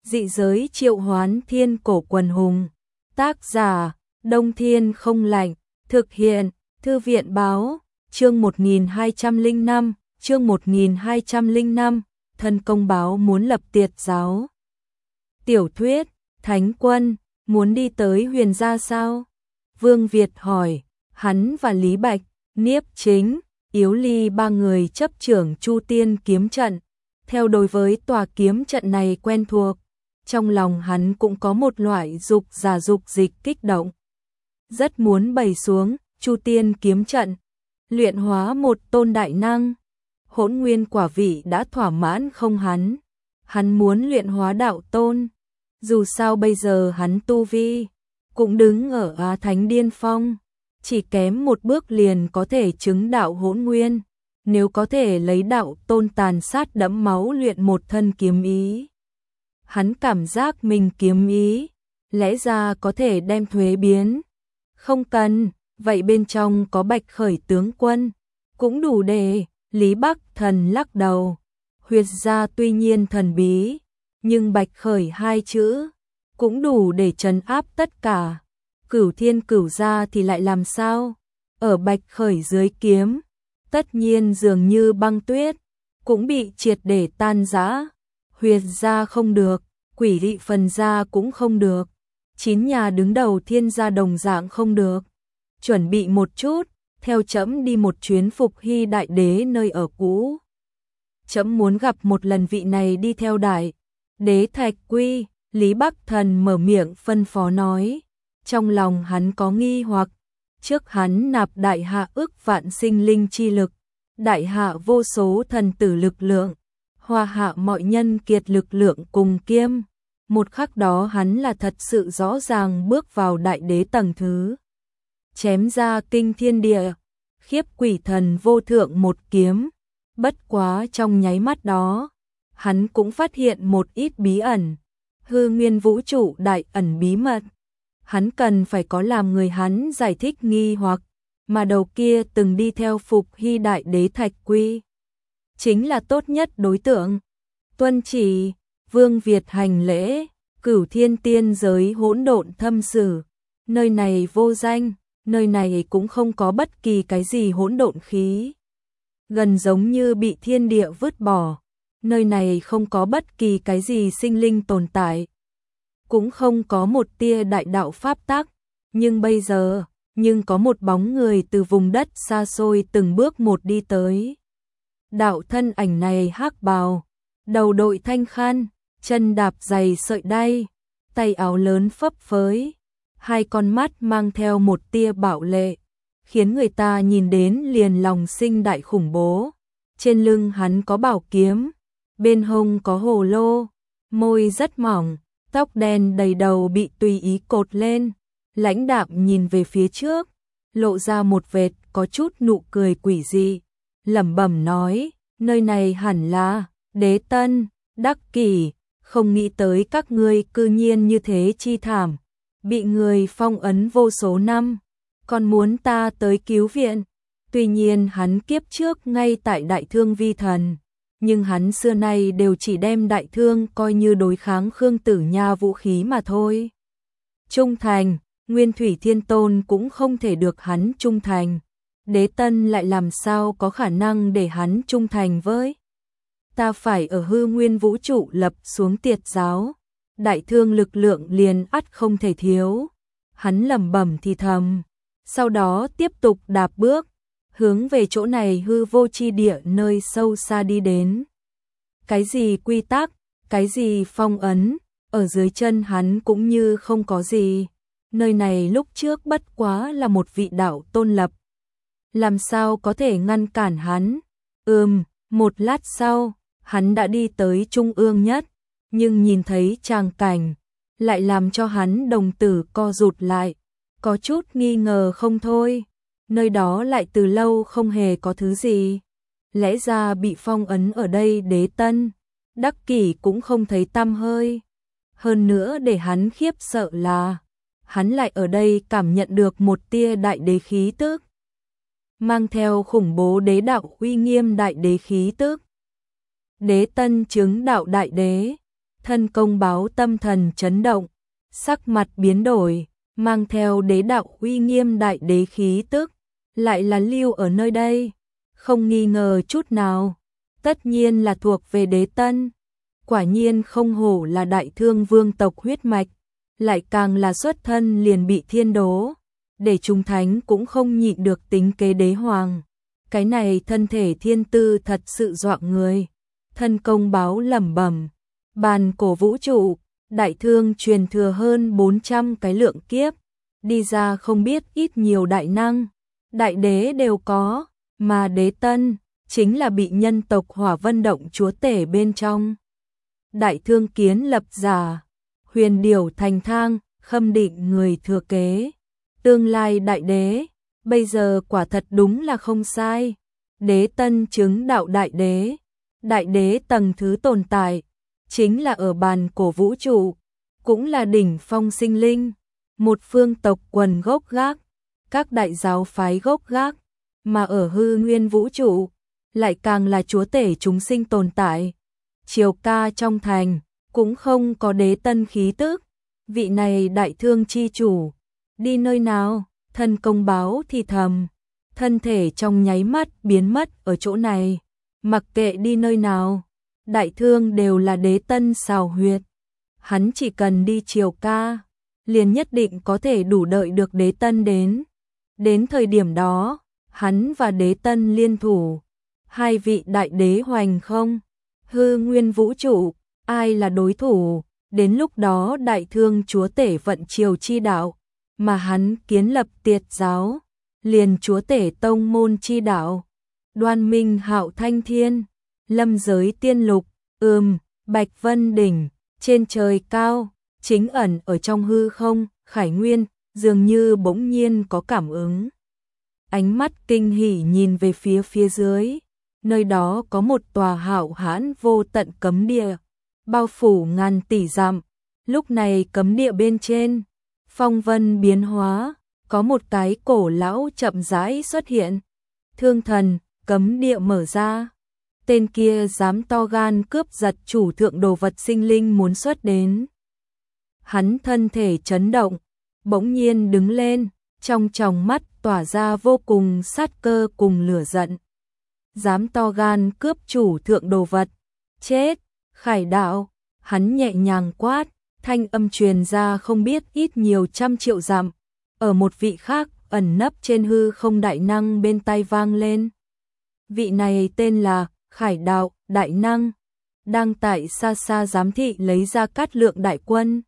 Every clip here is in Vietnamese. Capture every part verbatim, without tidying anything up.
Dị giới triệu hoán thiên cổ quần hùng. Tác giả, Đông Thiên không lạnh. Thực hiện, Thư viện báo, chương một nghìn hai trăm lẻ năm, chương một nghìn hai trăm lẻ năm, thân công báo muốn lập tiệt giáo. Tiểu thuyết, Thánh Quân, muốn đi tới Huyền gia sao? Vương Việt hỏi, hắn và Lý Bạch, Niếp Chính, Yếu Ly ba người chấp trưởng Chu Tiên kiếm trận. Theo đối với tòa kiếm trận này quen thuộc, trong lòng hắn cũng có một loại dục giả dục dịch kích động. Rất muốn bày xuống Chu Tiên kiếm trận, luyện hóa một tôn đại năng. Hỗn nguyên quả vị đã thỏa mãn không hắn, hắn muốn luyện hóa đạo tôn. Dù sao bây giờ hắn tu vi cũng đứng ở Á Thánh điên phong, chỉ kém một bước liền có thể chứng đạo hỗn nguyên. Nếu có thể lấy đạo tôn tàn sát đẫm máu luyện một thân kiếm ý, hắn cảm giác mình kiếm ý lẽ ra có thể đem thuế biến. Không cần, vậy bên trong có Bạch Khởi tướng quân cũng đủ để. Lý Bắc Thần lắc đầu, Huyệt gia tuy nhiên thần bí, nhưng Bạch Khởi hai chữ cũng đủ để trấn áp tất cả. Cửu Thiên Cửu gia thì lại làm sao? Ở Bạch Khởi dưới kiếm, tất nhiên dường như băng tuyết, cũng bị triệt để tan rã. Huyệt gia không được, Quỷ Dị Phần gia cũng không được, chín nhà đứng đầu Thiên gia đồng dạng không được. Chuẩn bị một chút, theo trẫm đi một chuyến Phục Hy đại đế nơi ở cũ. Trẫm muốn gặp một lần vị này đi theo đại đế Thạch Quy. Lý Bắc Thần mở miệng phân phó nói, trong lòng hắn có nghi hoặc. Trước hắn nạp đại hạ ức vạn sinh linh chi lực, đại hạ vô số thần tử lực lượng, hòa hạ mọi nhân kiệt lực lượng cùng kiêm. Một khắc đó hắn là thật sự rõ ràng bước vào đại đế tầng thứ, chém ra kinh thiên địa, khiếp quỷ thần vô thượng một kiếm. Bất quá trong nháy mắt đó, hắn cũng phát hiện một ít bí ẩn, hư nguyên vũ trụ đại ẩn bí mật. Hắn cần phải có làm người hắn giải thích nghi hoặc, mà đầu kia từng đi theo Phục Hy đại đế Thạch Quy chính là tốt nhất đối tượng. Tuân chỉ. Vương Việt hành lễ. Cửu Thiên tiên giới hỗn độn thâm sử, nơi này vô danh, nơi này cũng không có bất kỳ cái gì hỗn độn khí, gần giống như bị thiên địa vứt bỏ. Nơi này không có bất kỳ cái gì sinh linh tồn tại, cũng không có một tia đại đạo pháp tắc. Nhưng bây giờ, nhưng có một bóng người từ vùng đất xa xôi từng bước một đi tới. Đạo thân ảnh này hắc bào, đầu đội thanh khăn, chân đạp giày sợi đay, tay áo lớn phấp phới, hai con mắt mang theo một tia bạo lệ, khiến người ta nhìn đến liền lòng sinh đại khủng bố. Trên lưng hắn có bảo kiếm, bên hông có hồ lô, môi rất mỏng, tóc đen đầy đầu bị tùy ý cột lên, lãnh đạm nhìn về phía trước, lộ ra một vệt có chút nụ cười quỷ dị, lẩm bẩm nói, nơi này hẳn là Đế Tân. Đắc Kỷ, không nghĩ tới các ngươi cư nhiên như thế chi thảm, bị người phong ấn vô số năm, còn muốn ta tới cứu viện. Tuy nhiên hắn kiếp trước ngay tại Đại Thương vi thần, nhưng hắn xưa nay đều chỉ đem Đại Thương coi như đối kháng Khương Tử Nha vũ khí mà thôi. Trung thành, Nguyên Thủy Thiên Tôn cũng không thể được hắn trung thành, Đế Tân lại làm sao có khả năng để hắn trung thành với? Ta phải ở hư nguyên vũ trụ lập xuống tiệt giáo, Đại Thương lực lượng liền ắt không thể thiếu. Hắn lẩm bẩm thì thầm, sau đó tiếp tục đạp bước, hướng về chỗ này hư vô chi địa nơi sâu xa đi đến. Cái gì quy tắc, cái gì phong ấn, ở dưới chân hắn cũng như không có gì. Nơi này lúc trước bất quá là một vị đạo tôn lập, làm sao có thể ngăn cản hắn? Ừm, một lát sau, hắn đã đi tới trung ương nhất, nhưng nhìn thấy tràng cảnh, lại làm cho hắn đồng tử co rụt lại, có chút nghi ngờ không thôi. Nơi đó lại từ lâu không hề có thứ gì, lẽ ra bị phong ấn ở đây Đế Tân, Đắc Kỷ cũng không thấy tăm hơi. Hơn nữa để hắn khiếp sợ là, hắn lại ở đây cảm nhận được một tia đại đế khí tức, mang theo khủng bố đế đạo uy nghiêm đại đế khí tức. Đế Tân chứng đạo đại đế, Thân công báo tâm thần chấn động, sắc mặt biến đổi, mang theo đế đạo uy nghiêm đại đế khí tức, lại là lưu ở nơi đây, không nghi ngờ chút nào, tất nhiên là thuộc về đế tân. Quả nhiên không hổ là đại thương vương tộc huyết mạch, lại càng là xuất thân liền bị thiên đố, để chúng thánh cũng không nhịn được tính kế đế hoàng. Cái này thân thể thiên tư thật sự dọa người. Thân công báo lẩm bẩm, bàn cổ vũ trụ, đại thương truyền thừa hơn bốn trăm cái lượng kiếp, đi ra không biết ít nhiều đại năng, đại đế đều có, mà đế tân chính là bị nhân tộc Hỏa Vân Động chúa tể bên trong. Đại thương kiến lập giả, huyền điểu thành thang, khâm định người thừa kế, tương lai đại đế, bây giờ quả thật đúng là không sai. Đế tân chứng đạo đại đế, đại đế tầng thứ tồn tại, chính là ở bàn cổ vũ trụ, cũng là đỉnh phong sinh linh, một phương tộc quần gốc gác, các đại giáo phái gốc gác, mà ở hư nguyên vũ trụ, lại càng là chúa tể chúng sinh tồn tại. Triều ca trong thành, cũng không có đế tân khí tức, vị này đại thương chi chủ, đi nơi nào, thân công báo thì thầm, thân thể trong nháy mắt biến mất ở chỗ này, mặc kệ đi nơi nào, đại thương đều là đế tân xào huyệt, hắn chỉ cần đi triều ca, liền nhất định có thể đủ đợi được đế tân đến, đến thời điểm đó, hắn và đế tân liên thủ, hai vị đại đế hoành không, hư nguyên vũ trụ, ai là đối thủ, đến lúc đó đại thương chúa tể vận triều chi đạo, mà hắn kiến lập tiệt giáo, liền chúa tể tông môn chi đạo, đoan minh hạo thanh thiên, lâm giới tiên lục, ừm, bạch vân đỉnh, trên trời cao, chính ẩn ở trong hư không, Khải Nguyên, dường như bỗng nhiên có cảm ứng. Ánh mắt kinh hỉ nhìn về phía phía dưới, nơi đó có một tòa hạo hãn vô tận cấm địa, bao phủ ngàn tỷ dặm, lúc này cấm địa bên trên, phong vân biến hóa, có một cái cổ lão chậm rãi xuất hiện. Thương thần, cấm địa mở ra. Tên kia dám to gan cướp giật chủ thượng đồ vật sinh linh muốn xuất đến. Hắn thân thể chấn động, bỗng nhiên đứng lên, trong tròng mắt tỏa ra vô cùng sát cơ cùng lửa giận. Dám to gan cướp chủ thượng đồ vật, chết, Khải đạo, hắn nhẹ nhàng quát, thanh âm truyền ra không biết ít nhiều trăm triệu dặm, ở một vị khác ẩn nấp trên hư không đại năng bên tai vang lên. Vị này tên là Khải đạo, đại năng, đang tại xa xa giám thị lấy ra cát lượng đại quân.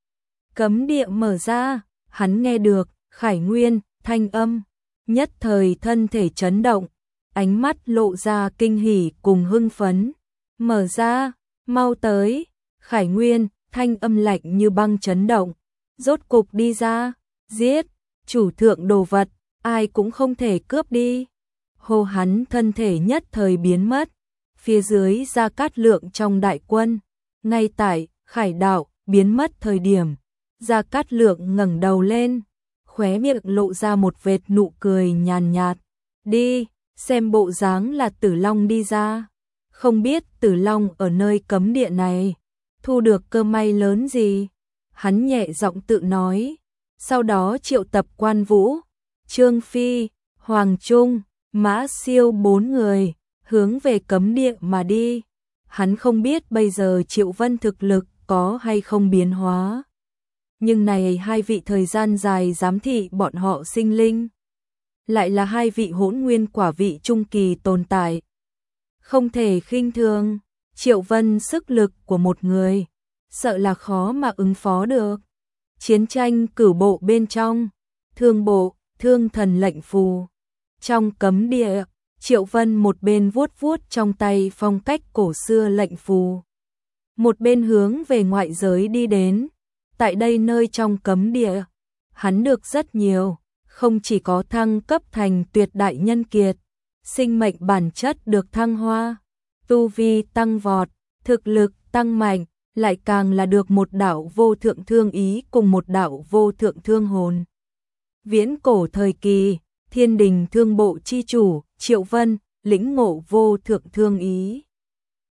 Cấm địa mở ra, hắn nghe được, Khải Nguyên, thanh âm, nhất thời thân thể chấn động, ánh mắt lộ ra kinh hỉ cùng hưng phấn. Mở ra, mau tới, Khải Nguyên, thanh âm lạnh như băng chấn động, rốt cục đi ra, giết, chủ thượng đồ vật, ai cũng không thể cướp đi. Hô hắn thân thể nhất thời biến mất, phía dưới Gia Cát Lượng trong đại quân, ngay tại Khải đạo biến mất thời điểm, Gia Cát Lượng ngẩng đầu lên, khóe miệng lộ ra một vệt nụ cười nhàn nhạt, đi, xem bộ dáng là Tử Long đi ra, không biết Tử Long ở nơi cấm địa này, thu được cơ may lớn gì, hắn nhẹ giọng tự nói, sau đó triệu tập Quan Vũ, Trương Phi, Hoàng Trung, Mã Siêu bốn người, hướng về cấm địa mà đi. Hắn không biết bây giờ Triệu Vân thực lực có hay không biến hóa. Nhưng này hai vị thời gian dài giám thị bọn họ sinh linh. Lại là hai vị hỗn nguyên quả vị trung kỳ tồn tại. Không thể khinh thường, Triệu Vân sức lực của một người, sợ là khó mà ứng phó được. Chiến tranh cửu bộ bên trong, thương bộ, thương thần lệnh phù. Trong cấm địa, Triệu Vân một bên vuốt vuốt trong tay phong cách cổ xưa lệnh phù, một bên hướng về ngoại giới đi đến. Tại đây nơi trong cấm địa, hắn được rất nhiều, không chỉ có thăng cấp thành tuyệt đại nhân kiệt, sinh mệnh bản chất được thăng hoa, tu vi tăng vọt, thực lực tăng mạnh, lại càng là được một đạo vô thượng thương ý cùng một đạo vô thượng thương hồn. Viễn cổ thời kỳ, Thiên Đình thương bộ chi chủ, Triệu Vân, lĩnh ngộ vô thượng thương ý.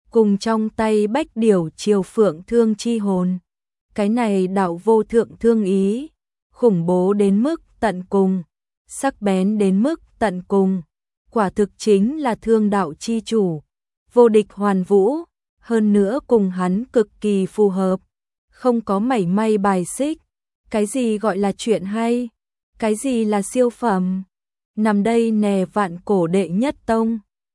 cùng trong tay bách điểu triều phượng thương chi hồn. Cái này đạo vô thượng thương ý, khủng bố đến mức tận cùng, sắc bén đến mức tận cùng, quả thực chính là thương đạo chi chủ, vô địch hoàn vũ, hơn nữa cùng hắn cực kỳ phù hợp, không có mảy may bài xích. Cái gì gọi là chuyện hay? Cái gì là siêu phẩm? Nằm đây nè vạn cổ đệ nhất tông.